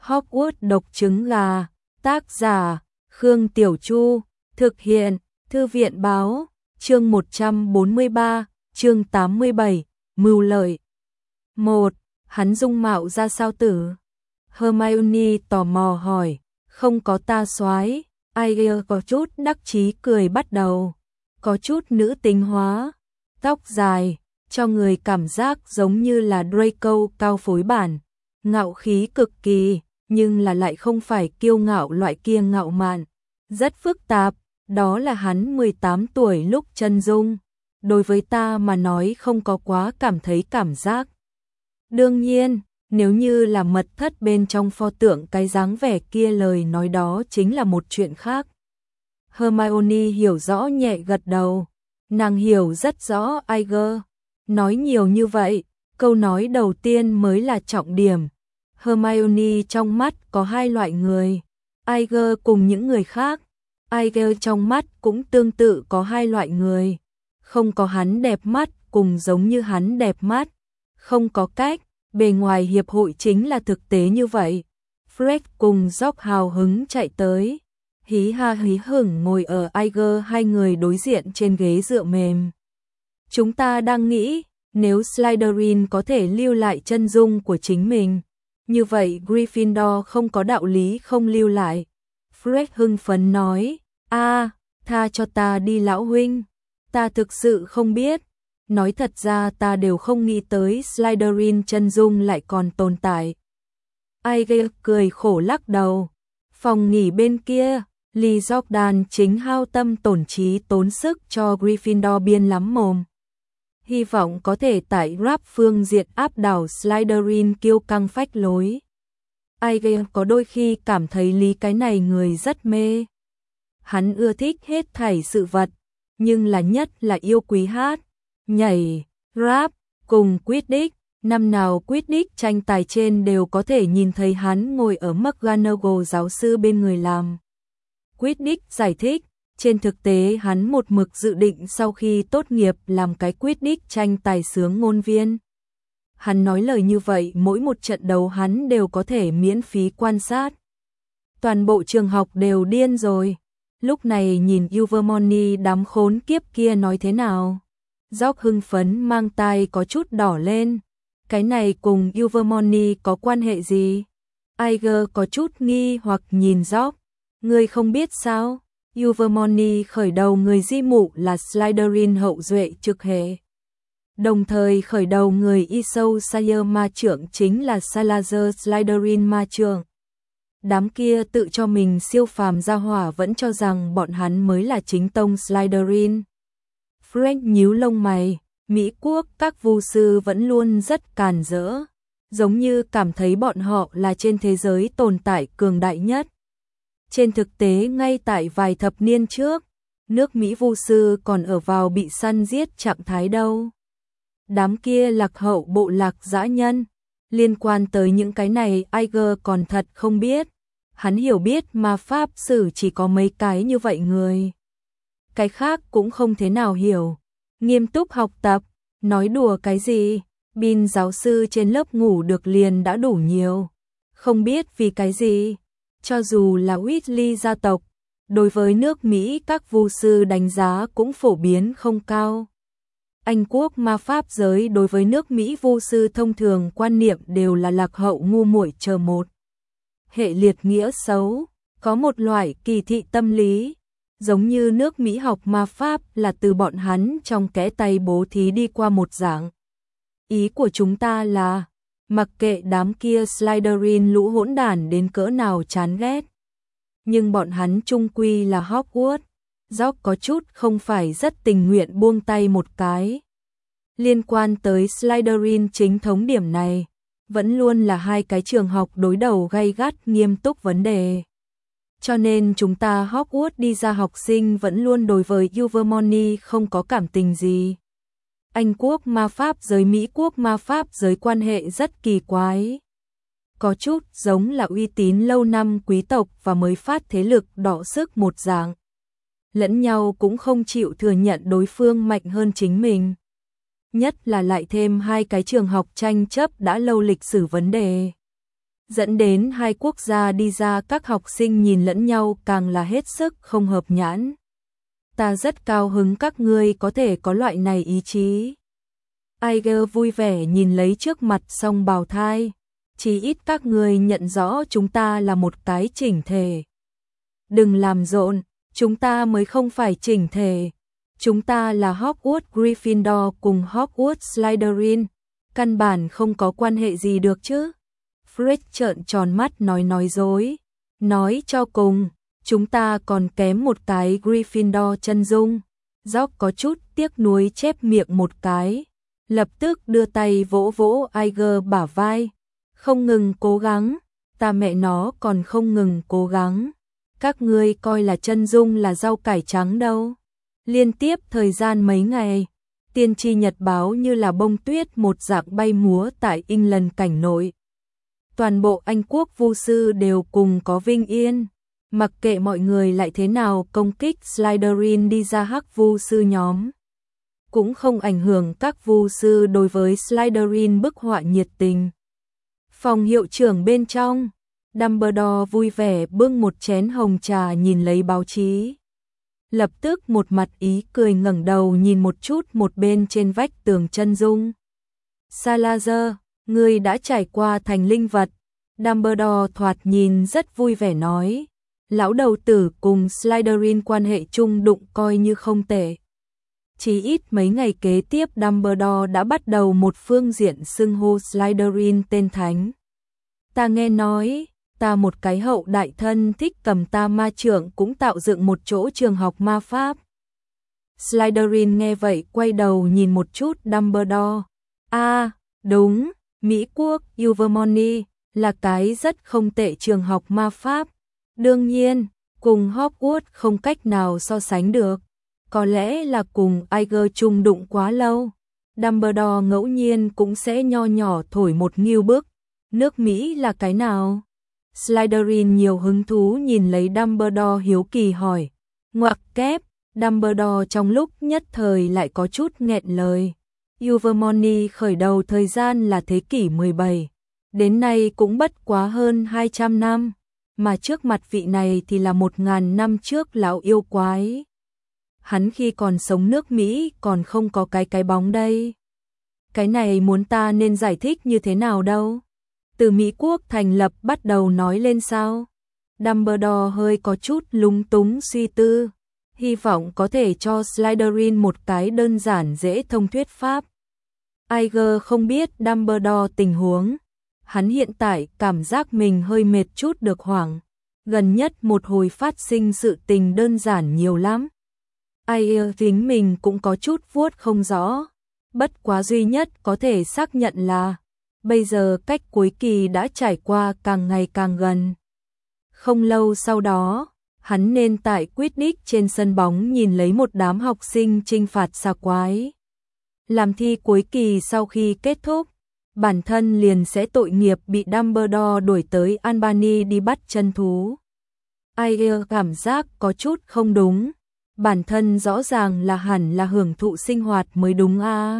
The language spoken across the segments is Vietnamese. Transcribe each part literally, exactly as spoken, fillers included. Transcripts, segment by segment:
Hogwarts độc trứng gà, tác giả, Khương Tiểu Chu, thực hiện, Thư viện báo, chương một trăm bốn mươi ba, chương tám mươi bảy, mưu lợi. một. Hắn dung mạo ra sao tử? Hermione tò mò hỏi, không có ta soái. Ivy có chút đắc chí cười bắt đầu, có chút nữ tính hóa, tóc dài, cho người cảm giác giống như là Draco cao phối bản, ngạo khí cực kỳ, nhưng là lại không phải kiêu ngạo loại kia ngạo mạn, rất phức tạp, đó là hắn mười tám tuổi lúc chân dung, đối với ta mà nói không có quá cảm thấy cảm giác. Đương nhiên, nếu như là mật thất bên trong pho tượng cái dáng vẻ kia lời nói đó chính là một chuyện khác. Hermione hiểu rõ nhẹ gật đầu, nàng hiểu rất rõ Iger. Nói nhiều như vậy, câu nói đầu tiên mới là trọng điểm. Hermione trong mắt có hai loại người, Iger cùng những người khác. Iger trong mắt cũng tương tự có hai loại người, không có hắn đẹp mắt cùng giống như hắn đẹp mắt, không có cách. Bề ngoài hiệp hội chính là thực tế như vậy. Fred cùng George hào hứng chạy tới, hí ha hí hửng ngồi ở Iger hai người đối diện trên ghế dựa mềm. Chúng ta đang nghĩ, nếu Slytherin có thể lưu lại chân dung của chính mình, như vậy Gryffindor không có đạo lý không lưu lại. Fred hưng phấn nói, a, tha cho ta đi lão huynh, ta thực sự không biết. Nói thật ra ta đều không nghĩ tới Slytherin chân dung lại còn tồn tại. Ivy cười khổ lắc đầu. Phòng nghỉ bên kia, Lee Jordan chính hao tâm tổn trí tốn sức cho Gryffindor biên lắm mồm. Hy vọng có thể tại rap phương diện áp đảo Slytherin kiêu căng phách lối. Ivy có đôi khi cảm thấy lý cái này người rất mê. Hắn ưa thích hết thảy sự vật, nhưng là nhất là yêu quý hát, nhảy, rap, cùng Quidditch. Năm nào Quidditch tranh tài trên đều có thể nhìn thấy hắn ngồi ở McGonagall giáo sư bên người làm. Quidditch giải thích, trên thực tế hắn một mực dự định sau khi tốt nghiệp làm cái Quidditch tranh tài sướng ngôn viên. Hắn nói lời như vậy mỗi một trận đấu hắn đều có thể miễn phí quan sát. Toàn bộ trường học đều điên rồi. Lúc này nhìn Ilvermorny đám khốn kiếp kia nói thế nào? George hưng phấn mang tai có chút đỏ lên. Cái này cùng Ilvermorny có quan hệ gì? Iger có chút nghi hoặc nhìn George. Ngươi không biết sao? Ilvermorny khởi đầu người di mụ là Slytherin hậu duệ trực hệ. Đồng thời khởi đầu người Isousayer ma trưởng chính là Salazar Slytherin ma trưởng. Đám kia tự cho mình siêu phàm gia hỏa vẫn cho rằng bọn hắn mới là chính tông Slytherin. Frank nhíu lông mày, Mỹ quốc các vu sư vẫn luôn rất càn rỡ, giống như cảm thấy bọn họ là trên thế giới tồn tại cường đại nhất. Trên thực tế ngay tại vài thập niên trước, nước Mỹ vu sư còn ở vào bị săn giết trạng thái đâu. Đám kia lạc hậu bộ lạc dã nhân, liên quan tới những cái này Iger còn thật không biết. Hắn hiểu biết mà pháp sử chỉ có mấy cái như vậy người. Cái khác cũng không thế nào hiểu. Nghiêm túc học tập, nói đùa cái gì, Bin giáo sư trên lớp ngủ được liền đã đủ nhiều. Không biết vì cái gì, cho dù là Weasley gia tộc, đối với nước Mỹ các vu sư đánh giá cũng phổ biến không cao. Anh quốc ma pháp giới đối với nước Mỹ vu sư thông thường quan niệm đều là lạc hậu ngu muội chờ một. Hệ liệt nghĩa xấu, có một loại kỳ thị tâm lý, giống như nước Mỹ học ma pháp là từ bọn hắn trong kẽ tay bố thí đi qua một dạng. Ý của chúng ta là, mặc kệ đám kia Slytherin lũ hỗn đản đến cỡ nào chán ghét, nhưng bọn hắn chung quy là Hogwarts. George có chút không phải rất tình nguyện buông tay một cái. Liên quan tới Slytherin chính thống điểm này, vẫn luôn là hai cái trường học đối đầu gay gắt nghiêm túc vấn đề. Cho nên chúng ta Hogwarts đi ra học sinh vẫn luôn đối với Ilvermorny không có cảm tình gì. Anh quốc ma pháp giới Mỹ quốc ma pháp giới quan hệ rất kỳ quái. Có chút giống là uy tín lâu năm quý tộc và mới phát thế lực đọ sức một dạng. Lẫn nhau cũng không chịu thừa nhận đối phương mạnh hơn chính mình. Nhất là lại thêm hai cái trường học tranh chấp đã lâu lịch sử vấn đề. dẫn đến hai quốc gia đi ra các học sinh nhìn lẫn nhau càng là hết sức không hợp nhãn. Ta rất cao hứng các ngươi có thể có loại này ý chí. Iger vui vẻ nhìn lấy trước mặt song bào thai, chỉ ít các ngươi nhận rõ chúng ta là một cái chỉnh thể. Đừng làm rộn, chúng ta mới không phải chỉnh thể. Chúng ta là Hogwarts Gryffindor cùng Hogwarts Slytherin, căn bản không có quan hệ gì được chứ. Fred trợn tròn mắt nói nói dối, nói cho cùng, chúng ta còn kém một cái Gryffindor chân dung. George có chút tiếc nuối chép miệng một cái, lập tức đưa tay vỗ vỗ Iger bả vai, không ngừng cố gắng, ta mẹ nó còn không ngừng cố gắng. Các ngươi coi là chân dung là rau cải trắng đâu. Liên tiếp thời gian mấy ngày, tiên tri nhật báo như là bông tuyết một dạng bay múa tại England cảnh nội. Toàn bộ Anh quốc vu sư đều cùng có vinh yên, mặc kệ mọi người lại thế nào công kích Slytherin đi ra hắc vu sư nhóm. Cũng không ảnh hưởng các vu sư đối với Slytherin bức họa nhiệt tình. Phòng hiệu trưởng bên trong, Dumbledore vui vẻ bưng một chén hồng trà nhìn lấy báo chí. Lập tức một mặt ý cười ngẩng đầu nhìn một chút một bên trên vách tường chân dung. Salazar, ngươi đã trải qua thành linh vật. Dumbledore thoạt nhìn rất vui vẻ nói. Lão đầu tử cùng Slytherin quan hệ chung đụng coi như không tệ. Chỉ ít mấy ngày kế tiếp Dumbledore đã bắt đầu một phương diện xưng hô Slytherin tên thánh. Ta nghe nói, ta một cái hậu đại thân thích cầm ta ma trưởng cũng tạo dựng một chỗ trường học ma pháp. Slytherin nghe vậy quay đầu nhìn một chút Dumbledore. À, đúng, Mỹ quốc Ilvermorny là cái rất không tệ trường học ma pháp. Đương nhiên, cùng Hogwarts không cách nào so sánh được. Có lẽ là cùng Iger chung đụng quá lâu. Dumbledore ngẫu nhiên cũng sẽ nho nhỏ thổi một nghiêu bức. Nước Mỹ là cái nào? Slytherin nhiều hứng thú nhìn lấy Dumbledore hiếu kỳ hỏi. Ngoặc kép, Dumbledore trong lúc nhất thời lại có chút nghẹn lời. Ilvermorny khởi đầu thời gian là thế kỷ mười bảy. Đến nay cũng bất quá hơn hai trăm năm. Mà trước mặt vị này thì là một ngàn năm trước lão yêu quái. Hắn khi còn sống nước Mỹ còn không có cái cái bóng đây. Cái này muốn ta nên giải thích như thế nào đâu? Từ Mỹ quốc thành lập bắt đầu nói lên sao? Dumbledore hơi có chút lúng túng suy tư, hy vọng có thể cho Slytherin một cái đơn giản dễ thông thuyết pháp. Iger không biết Dumbledore tình huống, hắn hiện tại cảm giác mình hơi mệt chút được hoảng, gần nhất một hồi phát sinh sự tình đơn giản nhiều lắm. Iger tính mình cũng có chút vuốt không rõ, bất quá duy nhất có thể xác nhận là bây giờ cách cuối kỳ đã trải qua càng ngày càng gần. Không lâu sau đó, hắn nên tại Quidditch trên sân bóng nhìn lấy một đám học sinh trinh phạt xà quái. Làm thi cuối kỳ sau khi kết thúc, bản thân liền sẽ tội nghiệp bị Dumbledore đuổi tới Albany đi bắt chân thú. Iger cảm giác có chút không đúng, bản thân rõ ràng là hẳn là hưởng thụ sinh hoạt mới đúng a. À?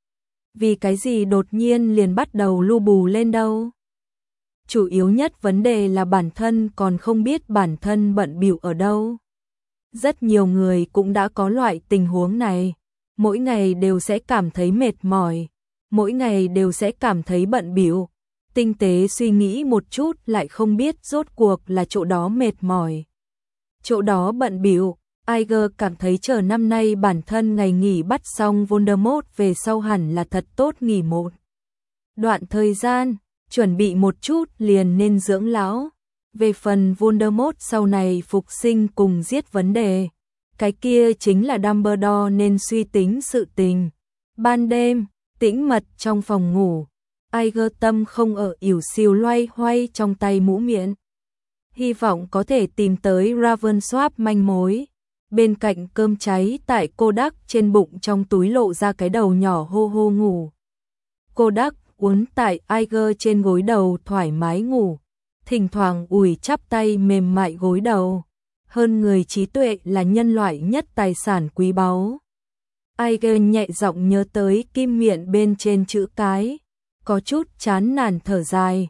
Vì cái gì đột nhiên liền bắt đầu lu bù lên đâu? Chủ yếu nhất vấn đề là bản thân còn không biết bản thân bận bịu ở đâu. Rất nhiều người cũng đã có loại tình huống này, mỗi ngày đều sẽ cảm thấy mệt mỏi, mỗi ngày đều sẽ cảm thấy bận bịu, tinh tế suy nghĩ một chút lại không biết rốt cuộc là chỗ đó mệt mỏi, chỗ đó bận bịu. Iger cảm thấy chờ năm nay bản thân ngày nghỉ bắt xong Voldemort về sau hẳn là thật tốt nghỉ một đoạn thời gian, chuẩn bị một chút liền nên dưỡng lão. Về phần Voldemort sau này phục sinh cùng giết vấn đề, cái kia chính là Dumbledore nên suy tính sự tình. Ban đêm, tĩnh mật trong phòng ngủ, Iger tâm không ở ỉu xìu loay hoay trong tay mũ miệng. Hy vọng có thể tìm tới Ravensworth manh mối. Bên cạnh cơm cháy tại Kodak trên bụng trong túi lộ ra cái đầu nhỏ hô hô ngủ. Kodak uốn tại Iger trên gối đầu thoải mái ngủ, thỉnh thoảng ủi chắp tay mềm mại gối đầu. Hơn người trí tuệ là nhân loại nhất tài sản quý báu. Iger nhẹ giọng nhớ tới kim miệng bên trên chữ cái, có chút chán nản thở dài,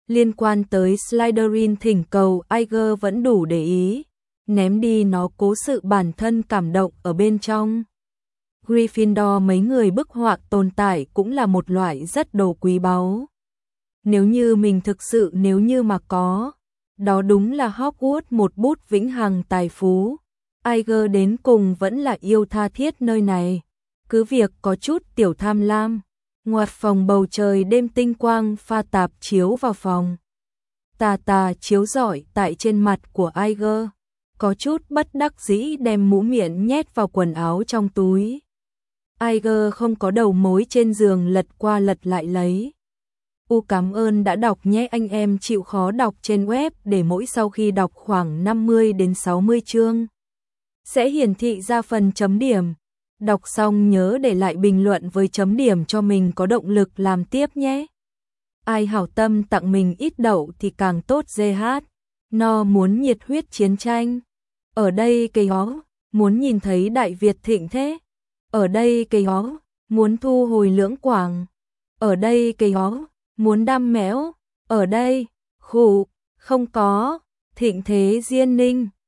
Liên quan tới Slytherin thỉnh cầu Iger vẫn đủ để ý, ném đi nó cố sự bản thân cảm động ở bên trong. Gryffindor mấy người bức họa tồn tại cũng là một loại rất đồ quý báu. Nếu như mình thực sự nếu như mà có, đó đúng là Hogwarts một bút vĩnh hằng tài phú. Iger đến cùng vẫn là yêu tha thiết nơi này, cứ việc có chút tiểu tham lam. Ngoặt phòng bầu trời đêm tinh quang pha tạp chiếu vào phòng. Tà tà chiếu rọi tại trên mặt của Iger, có chút bất đắc dĩ đem mũ miệng nhét vào quần áo trong túi. Iger không có đầu mối trên giường lật qua lật lại lấy. U cảm ơn đã đọc nhé anh em chịu khó đọc trên web để mỗi sau khi đọc khoảng năm mươi đến sáu mươi chương sẽ hiển thị ra phần chấm điểm. Đọc xong nhớ để lại bình luận với chấm điểm cho mình có động lực làm tiếp nhé. Ai hảo tâm tặng mình ít đậu thì càng tốt giê hát. No muốn nhiệt huyết chiến tranh. Ở đây cây hó, muốn nhìn thấy Đại Việt thịnh thế. Ở đây cây hó, muốn thu hồi lưỡng quảng. Ở đây cây hó, muốn đam méo. Ở đây, khủ, không có, thịnh thế diên ninh.